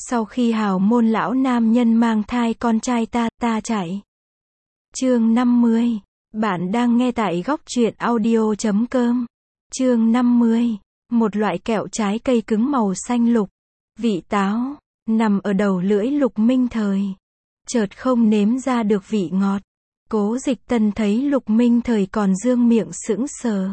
Sau khi hào môn lão nam nhân mang thai con trai ta chạy. Chương 50. Bạn đang nghe tại góc truyện audio.com. Chương 50. Một loại kẹo trái cây cứng màu xanh lục, vị táo, nằm ở đầu lưỡi Lục Minh Thời. Chợt không nếm ra được vị ngọt. Cố Dịch Tân thấy Lục Minh Thời còn dương miệng sững sờ.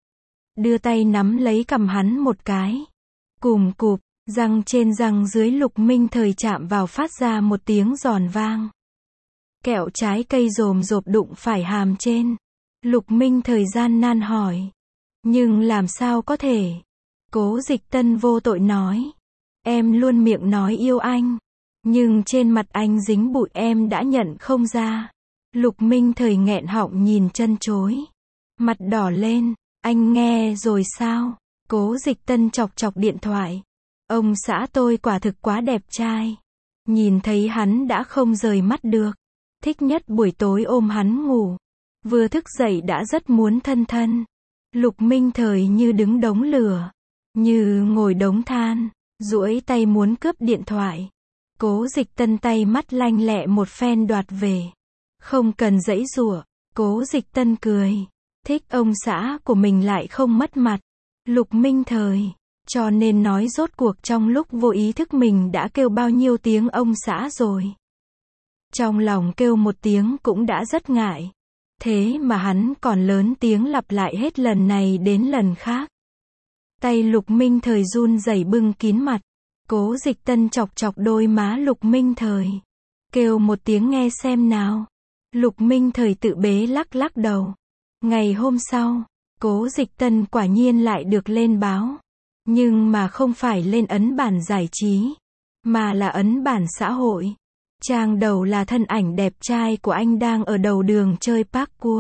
Đưa tay nắm lấy cằm hắn một cái. Cùm cụp, răng trên răng dưới Lục Minh Thời chạm vào phát ra một tiếng giòn vang. Kẹo trái cây rồm rộp đụng phải hàm trên. Lục Minh Thời gian nan hỏi. Nhưng làm sao có thể? Cố Dịch Tân vô tội nói. Em luôn miệng nói yêu anh. Nhưng trên mặt anh dính bụi em đã nhận không ra. Lục Minh Thời nghẹn họng nhìn chân chối. Mặt đỏ lên. Anh nghe rồi sao? Cố Dịch Tân chọc chọc điện thoại. Ông xã tôi quả thực quá đẹp trai. Nhìn thấy hắn đã không rời mắt được. Thích nhất buổi tối ôm hắn ngủ. Vừa thức dậy đã rất muốn thân thân. Lục Minh Thời như đứng đống lửa. Như ngồi đống than. Duỗi tay muốn cướp điện thoại. Cố Dịch Tân tay mắt lanh lẹ một phen đoạt về. Không cần giãy giụa. Cố Dịch Tân cười. Thích ông xã của mình lại không mất mặt. Lục Minh Thời. Cho nên nói rốt cuộc trong lúc vô ý thức mình đã kêu bao nhiêu tiếng ông xã rồi. Trong lòng kêu một tiếng cũng đã rất ngại. Thế mà hắn còn lớn tiếng lặp lại hết lần này đến lần khác. Tay Lục Minh Thời run rẩy bưng kín mặt. Cố Dịch Tân chọc chọc đôi má Lục Minh Thời. Kêu một tiếng nghe xem nào. Lục Minh Thời tự bế lắc lắc đầu. Ngày hôm sau, Cố Dịch Tân quả nhiên lại được lên báo. Nhưng mà không phải lên ấn bản giải trí, mà là ấn bản xã hội. Trang đầu là thân ảnh đẹp trai của anh đang ở đầu đường chơi parkour.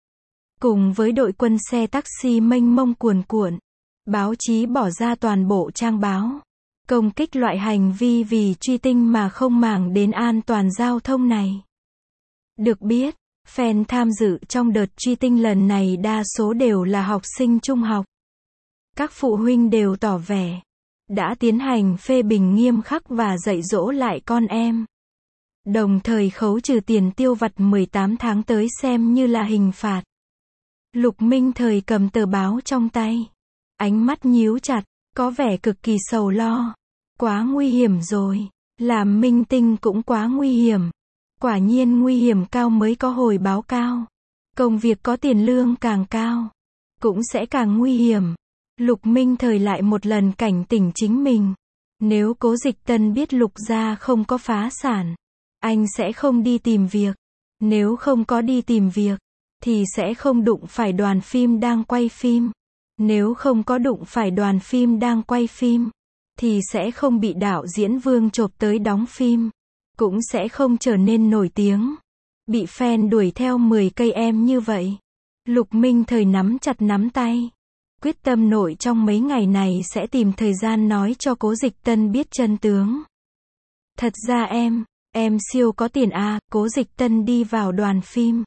Cùng với đội quân xe taxi mênh mông cuồn cuộn. Báo chí bỏ ra toàn bộ trang báo. Công kích loại hành vi vì truy tinh mà không màng đến an toàn giao thông này. Được biết, fan tham dự trong đợt truy tinh lần này đa số đều là học sinh trung học. Các phụ huynh đều tỏ vẻ đã tiến hành phê bình nghiêm khắc và dạy dỗ lại con em. Đồng thời khấu trừ tiền tiêu vặt 18 tháng tới xem như là hình phạt. Lục Minh Thời cầm tờ báo trong tay. Ánh mắt nhíu chặt, có vẻ cực kỳ sầu lo. Quá nguy hiểm rồi. Làm minh tinh cũng quá nguy hiểm. Quả nhiên nguy hiểm cao mới có hồi báo cao. Công việc có tiền lương càng cao, cũng sẽ càng nguy hiểm. Lục Minh Thời lại một lần cảnh tỉnh chính mình. Nếu Cố Dịch Tân biết Lục gia không có phá sản, anh sẽ không đi tìm việc. Nếu không có đi tìm việc, thì sẽ không đụng phải đoàn phim đang quay phim. Nếu không có đụng phải đoàn phim đang quay phim, thì sẽ không bị đạo diễn Vương chộp tới đóng phim. Cũng sẽ không trở nên nổi tiếng. Bị fan đuổi theo 10 cây em như vậy. Lục Minh Thời nắm chặt nắm tay. Quyết tâm nội trong mấy ngày này sẽ tìm thời gian nói cho Cố Dịch Tân biết chân tướng. Thật ra em siêu có tiền à. Cố Dịch Tân đi vào đoàn phim.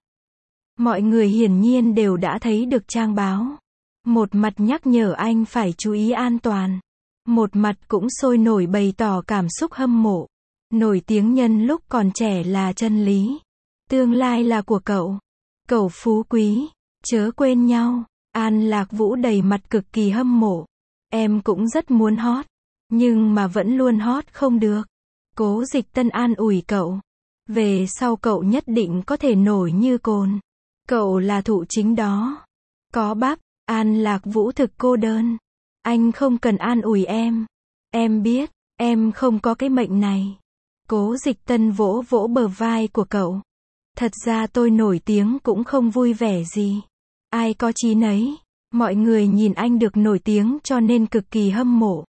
Mọi người hiển nhiên đều đã thấy được trang báo. Một mặt nhắc nhở anh phải chú ý an toàn. Một mặt cũng sôi nổi bày tỏ cảm xúc hâm mộ. Nổi tiếng nhân lúc còn trẻ là chân lý. Tương lai là của cậu. Cậu phú quý. Chớ quên nhau. An Lạc Vũ đầy mặt cực kỳ hâm mộ. Em cũng rất muốn hot. Nhưng mà vẫn luôn hot không được. Cố Dịch Tân an ủi cậu. Về sau cậu nhất định có thể nổi như cồn. Cậu là thụ chính đó. Có bắp. An Lạc Vũ thực cô đơn. Anh không cần an ủi em. Em biết, em không có cái mệnh này. Cố Dịch Tân vỗ vỗ bờ vai của cậu. Thật ra tôi nổi tiếng cũng không vui vẻ gì. Ai có chí nấy. Mọi người nhìn anh được nổi tiếng cho nên cực kỳ hâm mộ.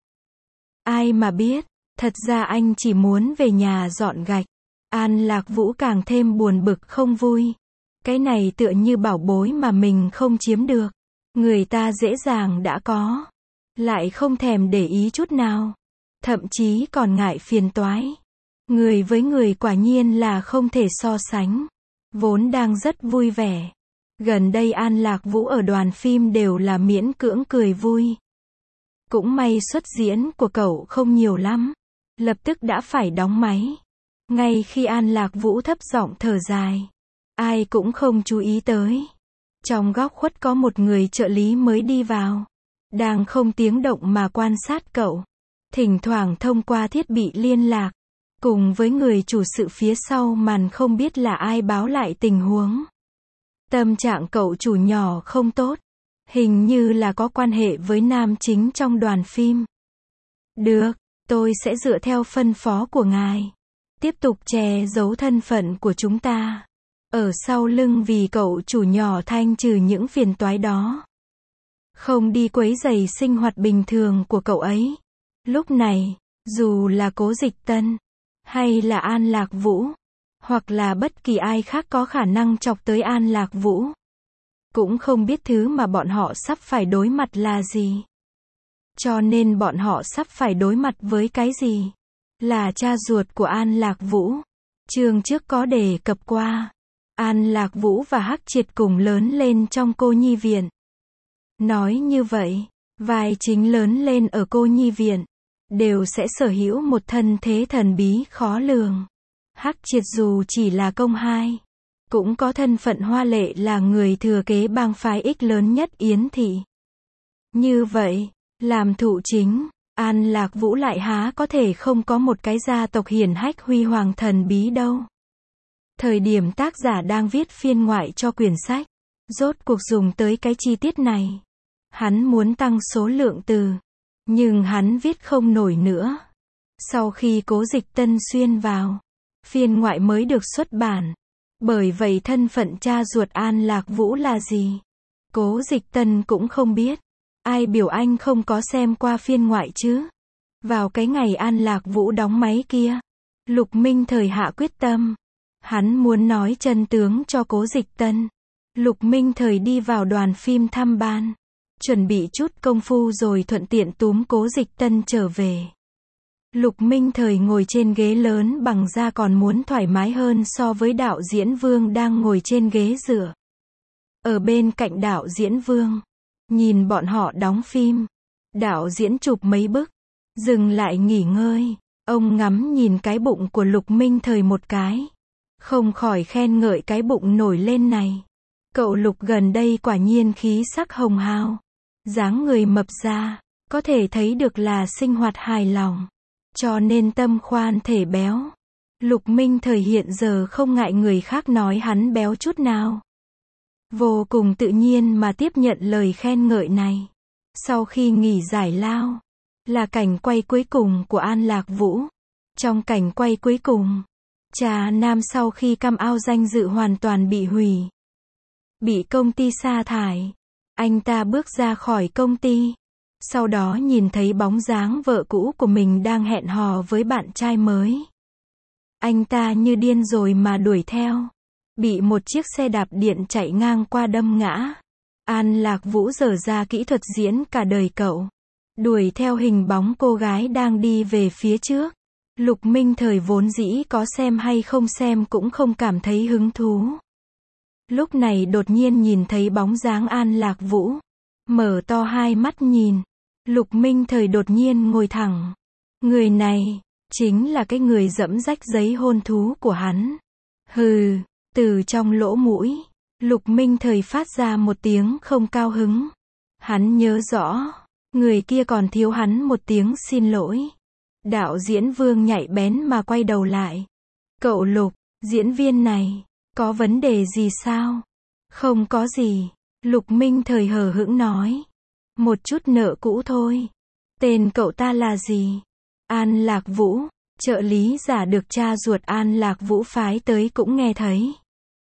Ai mà biết, thật ra anh chỉ muốn về nhà dọn gạch. An Lạc Vũ càng thêm buồn bực không vui. Cái này tựa như bảo bối mà mình không chiếm được. Người ta dễ dàng đã có. Lại không thèm để ý chút nào. Thậm chí còn ngại phiền toái. Người với người quả nhiên là không thể so sánh. Vốn đang rất vui vẻ. Gần đây An Lạc Vũ ở đoàn phim đều là miễn cưỡng cười vui. Cũng may xuất diễn của cậu không nhiều lắm. lập tức đã phải đóng máy. Ngay khi An Lạc Vũ thấp giọng thở dài, ai cũng không chú ý tới. Trong góc khuất có một người trợ lý mới đi vào, đang không tiếng động mà quan sát cậu. Thỉnh thoảng thông qua thiết bị liên lạc, cùng với người chủ sự phía sau màn không biết là ai báo lại tình huống. Tâm trạng cậu chủ nhỏ không tốt, hình như là có quan hệ với nam chính trong đoàn phim. Được, tôi sẽ dựa theo phân phó của ngài, tiếp tục che giấu thân phận của chúng ta ở sau lưng vì cậu chủ nhỏ thanh trừ những phiền toái đó. Không đi quấy rầy sinh hoạt bình thường của cậu ấy. Lúc này, dù là Cố Dịch Tân, hay là An Lạc Vũ, hoặc là bất kỳ ai khác có khả năng chọc tới An Lạc Vũ, cũng không biết thứ mà bọn họ sắp phải đối mặt là gì. Cho nên bọn họ sắp phải đối mặt với cái gì? Là cha ruột của An Lạc Vũ. Chương trước có đề cập qua. An Lạc Vũ và Hắc Triệt cùng lớn lên trong cô nhi viện. Nói như vậy, vai chính lớn lên ở cô nhi viện, đều sẽ sở hữu một thân thế thần bí khó lường. Hắc Triệt dù chỉ là công hai, cũng có thân phận hoa lệ là người thừa kế bang phái ích lớn nhất Yến Thị. Như vậy, làm thụ chính, An Lạc Vũ lại há có thể không có một cái gia tộc hiển hách huy hoàng thần bí đâu. Thời điểm tác giả đang viết phiên ngoại cho quyển sách, rốt cuộc dùng tới cái chi tiết này. Hắn muốn tăng số lượng từ, nhưng hắn viết không nổi nữa. Sau khi Cố Dịch Tân xuyên vào, phiên ngoại mới được xuất bản. Bởi vậy thân phận cha ruột An Lạc Vũ là gì? Cố Dịch Tân cũng không biết. Ai biểu anh không có xem qua phiên ngoại chứ? Vào cái ngày An Lạc Vũ đóng máy kia, Lục Minh Thời hạ quyết tâm. Hắn muốn nói chân tướng cho Cố Dịch Tân. Lục Minh Thời đi vào đoàn phim thăm ban, chuẩn bị chút công phu rồi thuận tiện túm Cố Dịch Tân trở về. Lục Minh Thời ngồi trên ghế lớn bằng da còn muốn thoải mái hơn so với đạo diễn Vương đang ngồi trên ghế dựa. Ở bên cạnh đạo diễn Vương, nhìn bọn họ đóng phim, đạo diễn chụp mấy bức, dừng lại nghỉ ngơi. Ông ngắm nhìn cái bụng của Lục Minh Thời một cái, không khỏi khen ngợi cái bụng nổi lên này. Cậu Lục gần đây quả nhiên khí sắc hồng hào, dáng người mập ra, có thể thấy được là sinh hoạt hài lòng, cho nên tâm khoan thể béo. Lục Minh Thời hiện giờ không ngại người khác nói hắn béo chút nào. Vô cùng tự nhiên mà tiếp nhận lời khen ngợi này. Sau khi nghỉ giải lao, là cảnh quay cuối cùng của An Lạc Vũ. Trong cảnh quay cuối cùng, Trà Nam sau khi cam ao danh dự hoàn toàn bị hủy, bị công ty sa thải, anh ta bước ra khỏi công ty. Sau đó nhìn thấy bóng dáng vợ cũ của mình đang hẹn hò với bạn trai mới. Anh ta như điên rồi mà đuổi theo. Bị một chiếc xe đạp điện chạy ngang qua đâm ngã. An Lạc Vũ dở ra kỹ thuật diễn cả đời cậu. Đuổi theo hình bóng cô gái đang đi về phía trước. Lục Minh Thời vốn dĩ có xem hay không xem cũng không cảm thấy hứng thú. Lúc này đột nhiên nhìn thấy bóng dáng An Lạc Vũ. Mở to hai mắt nhìn. Lục Minh Thời đột nhiên ngồi thẳng. Người này, chính là cái người dẫm rách giấy hôn thú của hắn. Hừ, từ trong lỗ mũi, Lục Minh Thời phát ra một tiếng không cao hứng. Hắn nhớ rõ, người kia còn thiếu hắn một tiếng xin lỗi. Đạo diễn Vương nhạy bén mà quay đầu lại. Cậu Lục, diễn viên này, có vấn đề gì sao? Không có gì, Lục Minh Thời hờ hững nói. Một chút nợ cũ thôi. Tên cậu ta là gì? An Lạc Vũ. Trợ lý giả được cha ruột An Lạc Vũ phái tới cũng nghe thấy.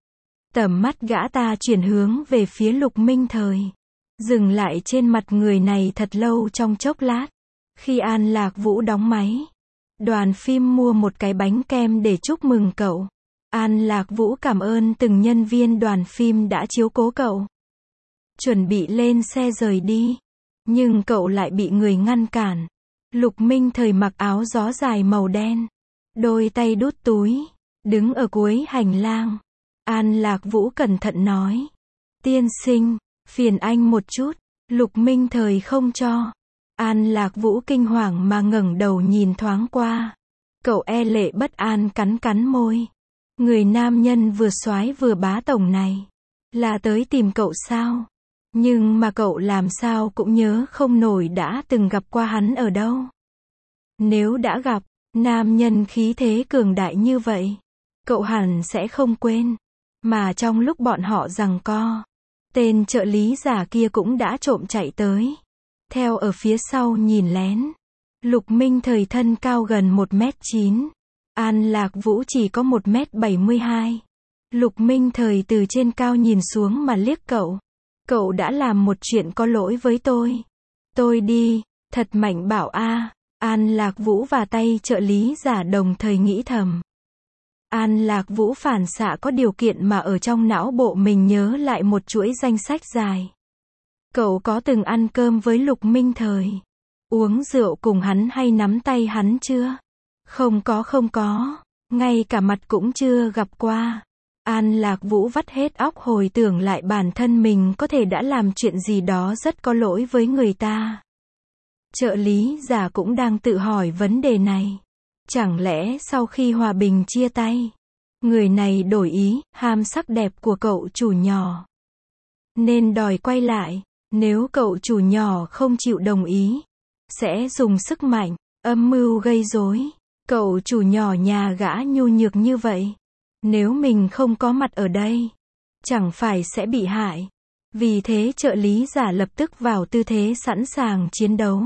Tầm mắt gã ta chuyển hướng về phía Lục Minh Thời, dừng lại trên mặt người này thật lâu trong chốc lát. Khi An Lạc Vũ đóng máy, đoàn phim mua một cái bánh kem để chúc mừng cậu. An Lạc Vũ cảm ơn từng nhân viên đoàn phim đã chiếu cố cậu. Chuẩn bị lên xe rời đi, nhưng cậu lại bị người ngăn cản. Lục Minh Thời mặc áo gió dài màu đen, đôi tay đút túi, đứng ở cuối hành lang. An Lạc Vũ cẩn thận nói. Tiên sinh, phiền anh một chút. Lục Minh Thời không cho. An Lạc Vũ kinh hoàng mà ngẩng đầu nhìn thoáng qua. Cậu e lệ bất an cắn cắn môi. Người nam nhân vừa soái vừa bá tổng này, là tới tìm cậu sao? Nhưng mà cậu làm sao cũng nhớ không nổi đã từng gặp qua hắn ở đâu. Nếu đã gặp, nam nhân khí thế cường đại như vậy, cậu hẳn sẽ không quên. Mà trong lúc bọn họ giằng co, tên trợ lý giả kia cũng đã trộm chạy tới. Theo ở phía sau nhìn lén. Lục Minh Thời thân cao gần 1m9. An Lạc Vũ chỉ có 1m72. Lục Minh Thời từ trên cao nhìn xuống mà liếc cậu. Cậu đã làm một chuyện có lỗi với tôi. Tôi đi, thật mạnh bảo a. An Lạc Vũ và tay trợ lý giả đồng thời nghĩ thầm. An Lạc Vũ phản xạ có điều kiện mà ở trong não bộ mình nhớ lại một chuỗi danh sách dài. Cậu có từng ăn cơm với Lục Minh Thời, uống rượu cùng hắn hay nắm tay hắn chưa? Không có, ngay cả mặt cũng chưa gặp qua. An Lạc Vũ vắt hết óc hồi tưởng lại bản thân mình có thể đã làm chuyện gì đó rất có lỗi với người ta. Trợ lý giả cũng đang tự hỏi vấn đề này. Chẳng lẽ sau khi hòa bình chia tay, người này đổi ý, ham sắc đẹp của cậu chủ nhỏ, nên đòi quay lại. Nếu cậu chủ nhỏ không chịu đồng ý, sẽ dùng sức mạnh, âm mưu gây rối. Cậu chủ nhỏ nhà gã nhu nhược như vậy, nếu mình không có mặt ở đây, chẳng phải sẽ bị hại. Vì thế trợ lý giả lập tức vào tư thế sẵn sàng chiến đấu.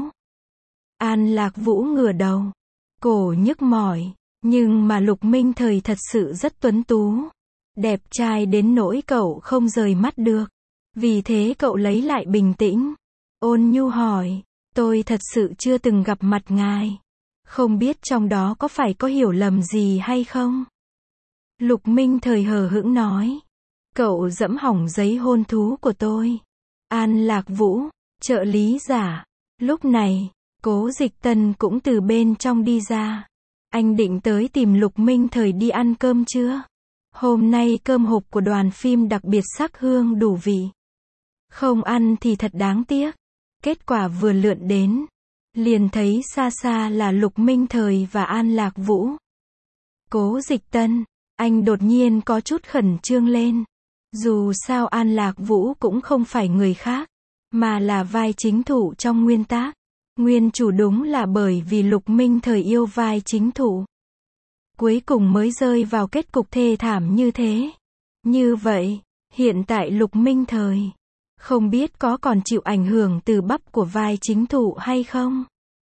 An Lạc Vũ ngửa đầu, cổ nhức mỏi, nhưng mà Lục Minh Thời thật sự rất tuấn tú, đẹp trai đến nỗi cậu không rời mắt được. Vì thế cậu lấy lại bình tĩnh, ôn nhu hỏi, tôi thật sự chưa từng gặp mặt ngài, không biết trong đó có phải có hiểu lầm gì hay không? Lục Minh Thời hờ hững nói, cậu dẫm hỏng giấy hôn thú của tôi. An Lạc Vũ, trợ lý giả. Lúc này, Cố Dịch Tân cũng từ bên trong đi ra. Anh định tới tìm Lục Minh Thời đi ăn cơm chưa? Hôm nay cơm hộp của đoàn phim đặc biệt sắc hương đủ vị. Không ăn thì thật đáng tiếc. Kết quả vừa lượn đến, liền thấy xa xa là Lục Minh Thời và An Lạc Vũ. Cố Dịch Tân, anh đột nhiên có chút khẩn trương lên. Dù sao An Lạc Vũ cũng không phải người khác, mà là vai chính thủ trong nguyên tác. Nguyên chủ đúng là bởi vì Lục Minh Thời yêu vai chính thủ, cuối cùng mới rơi vào kết cục thê thảm như thế. Như vậy, hiện tại Lục Minh Thời không biết có còn chịu ảnh hưởng từ bắp của vai chính thủ hay không?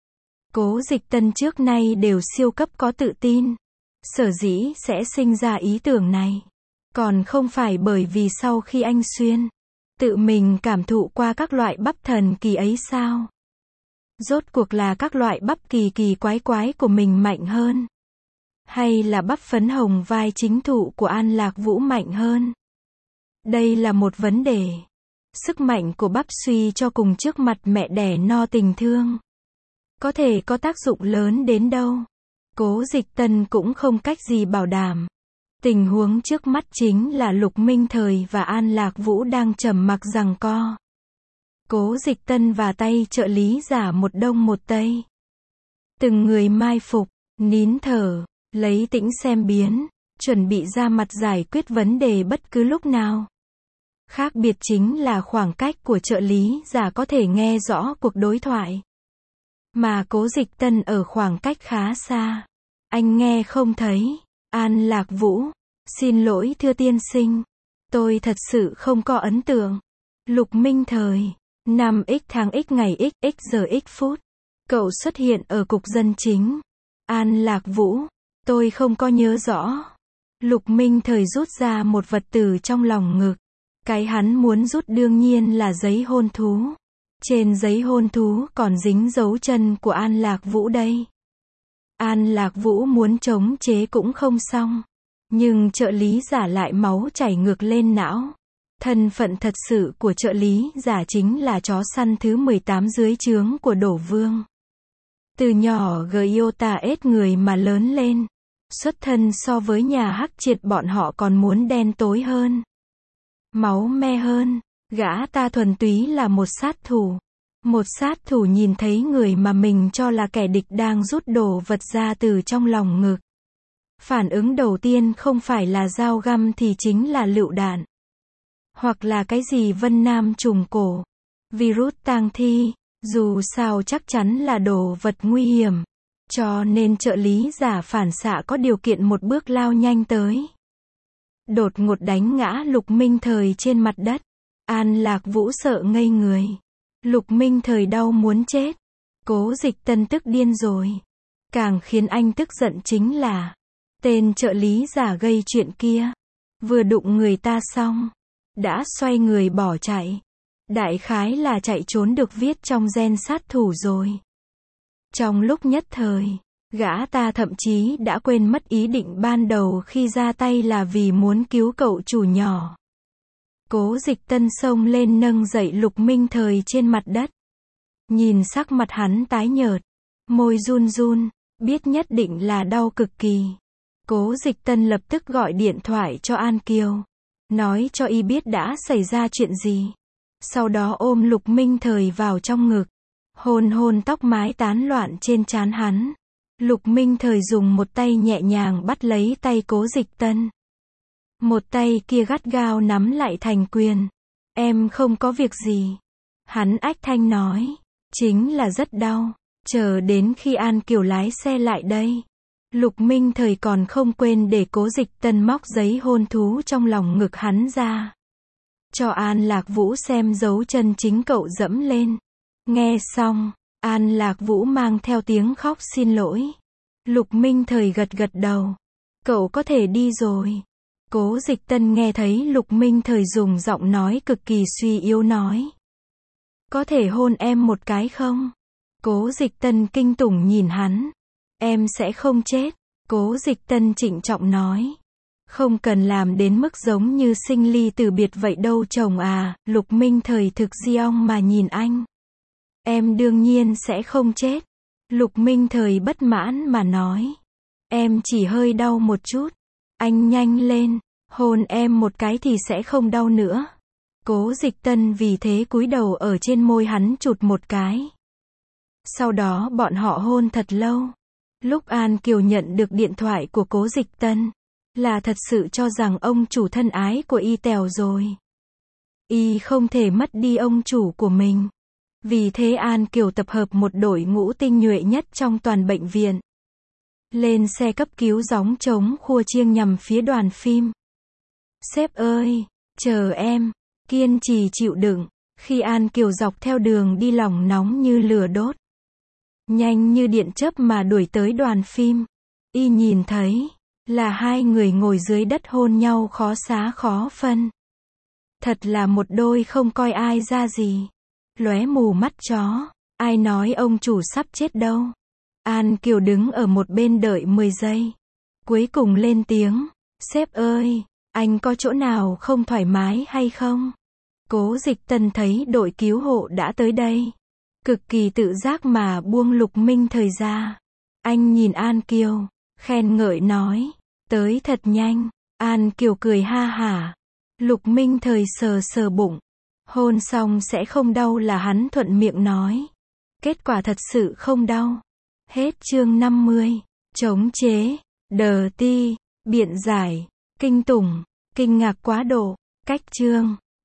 Cố Dịch Tân trước nay đều siêu cấp có tự tin. Sở dĩ sẽ sinh ra ý tưởng này, còn không phải bởi vì sau khi anh xuyên, tự mình cảm thụ qua các loại bắp thần kỳ ấy sao? Rốt cuộc là các loại bắp kỳ kỳ quái quái của mình mạnh hơn? Hay là bắp phấn hồng vai chính thủ của An Lạc Vũ mạnh hơn? Đây là một vấn đề. Sức mạnh của bắp suy cho cùng trước mặt mẹ đẻ no tình thương, có thể có tác dụng lớn đến đâu? Cố Dịch Tân cũng không cách gì bảo đảm. Tình huống trước mắt chính là Lục Minh Thời và An Lạc Vũ đang trầm mặc giằng co. Cố Dịch Tân và tay trợ lý giả một đông một tây. Từng người mai phục, nín thở, lấy tĩnh xem biến, chuẩn bị ra mặt giải quyết vấn đề bất cứ lúc nào. Khác biệt chính là khoảng cách của trợ lý giả có thể nghe rõ cuộc đối thoại, mà Cố Dịch Tân ở khoảng cách khá xa, anh nghe không thấy. An Lạc Vũ, xin lỗi thưa tiên sinh, tôi thật sự không có ấn tượng. Lục Minh Thời, 5x tháng x ngày x giờ x phút, cậu xuất hiện ở cục dân chính. An Lạc Vũ, tôi không có nhớ rõ. Lục Minh Thời rút ra một vật từ trong lòng ngực. Cái hắn muốn rút đương nhiên là giấy hôn thú. Trên giấy hôn thú còn dính dấu chân của An Lạc Vũ đây. An Lạc Vũ muốn chống chế cũng không xong, nhưng trợ lý giả lại máu chảy ngược lên não. Thân phận thật sự của trợ lý giả chính là chó săn thứ 18 dưới trướng của Đổ Vương. Từ nhỏ Giota ết người mà lớn lên, xuất thân so với nhà Hắc Triệt bọn họ còn muốn đen tối hơn, máu me hơn. Gã ta thuần túy là một sát thủ, Một sát thủ nhìn thấy người mà mình cho là kẻ địch đang rút đồ vật ra từ trong lòng ngực. Phản ứng đầu tiên không phải là dao găm thì chính là lựu đạn. Hoặc là cái gì Vân Nam trùng cổ. Virus tang thi. Dù sao chắc chắn là đồ vật nguy hiểm. Cho nên trợ lý giả phản xạ có điều kiện một bước lao nhanh tới. Đột ngột đánh ngã Lục Minh Thời trên mặt đất. An Lạc Vũ sợ ngây người. Lục Minh Thời đau muốn chết. Cố Dịch Tân tức điên rồi. Càng khiến anh tức giận chính là tên trợ lý giả gây chuyện kia. Vừa đụng người ta xong, đã xoay người bỏ chạy. Đại khái là chạy trốn được viết trong gen sát thủ rồi. Trong lúc nhất thời, gã ta thậm chí đã quên mất ý định ban đầu khi ra tay là vì muốn cứu cậu chủ nhỏ. Cố Dịch Tân xông lên nâng dậy Lục Minh Thời trên mặt đất. Nhìn sắc mặt hắn tái nhợt, môi run run, biết nhất định là đau cực kỳ. Cố Dịch Tân lập tức gọi điện thoại cho An Kiều, nói cho y biết đã xảy ra chuyện gì. Sau đó ôm Lục Minh Thời vào trong ngực, hôn hôn tóc mái tán loạn trên trán hắn. Lục Minh Thời dùng một tay nhẹ nhàng bắt lấy tay Cố Dịch Tân. Một tay kia gắt gao nắm lại thành quyền. Em không có việc gì. Hắn ách thanh nói. Chính là rất đau. Chờ đến khi An Kiều lái xe lại đây. Lục Minh Thời còn không quên để Cố Dịch Tân móc giấy hôn thú trong lòng ngực hắn ra. Cho An Lạc Vũ xem dấu chân chính cậu dẫm lên. Nghe xong, An Lạc Vũ mang theo tiếng khóc xin lỗi. Lục Minh Thời gật gật đầu. Cậu có thể đi rồi. Cố Dịch Tân nghe thấy Lục Minh Thời dùng giọng nói cực kỳ suy yếu nói. Có thể hôn em một cái không? Cố Dịch Tân kinh tủng nhìn hắn. Em sẽ không chết. Cố Dịch Tân trịnh trọng nói. Không cần làm đến mức giống như sinh ly từ biệt vậy đâu chồng à. Lục Minh Thời thực di ong mà nhìn anh. Em đương nhiên sẽ không chết. Lục Minh Thời bất mãn mà nói. Em chỉ hơi đau một chút. Anh nhanh lên, hôn em một cái thì sẽ không đau nữa. Cố Dịch Tân vì thế cúi đầu ở trên môi hắn chụt một cái. Sau đó bọn họ hôn thật lâu. Lúc An Kiều nhận được điện thoại của Cố Dịch Tân, là thật sự cho rằng ông chủ thân ái của y tèo rồi. Y không thể mất đi ông chủ của mình. Vì thế An Kiều tập hợp một đội ngũ tinh nhuệ nhất trong toàn bệnh viện. Lên xe cấp cứu gióng trống khua chiêng nhằm phía đoàn phim. Sếp ơi, chờ em, kiên trì chịu đựng. Khi An Kiều dọc theo đường đi lòng nóng như lửa đốt, nhanh như điện chớp mà đuổi tới đoàn phim. Y nhìn thấy là hai người ngồi dưới đất hôn nhau khó xá khó phân. Thật là một đôi không coi ai ra gì. Lóe mù mắt chó. Ai nói ông chủ sắp chết đâu. An Kiều đứng ở một bên đợi 10 giây. Cuối cùng lên tiếng. Sếp ơi, anh có chỗ nào không thoải mái hay không? Cố Dịch Tân thấy đội cứu hộ đã tới đây. Cực kỳ tự giác mà buông Lục Minh Thời ra. Anh nhìn An Kiều, khen ngợi nói. Tới thật nhanh. An Kiều cười ha hả. Lục Minh Thời sờ sờ bụng. Hôn xong sẽ không đau là hắn thuận miệng nói. Kết quả thật sự không đau. Hết chương 50. Chống chế, đờ ti, biện giải, kinh tủng, kinh ngạc quá độ. Cách chương.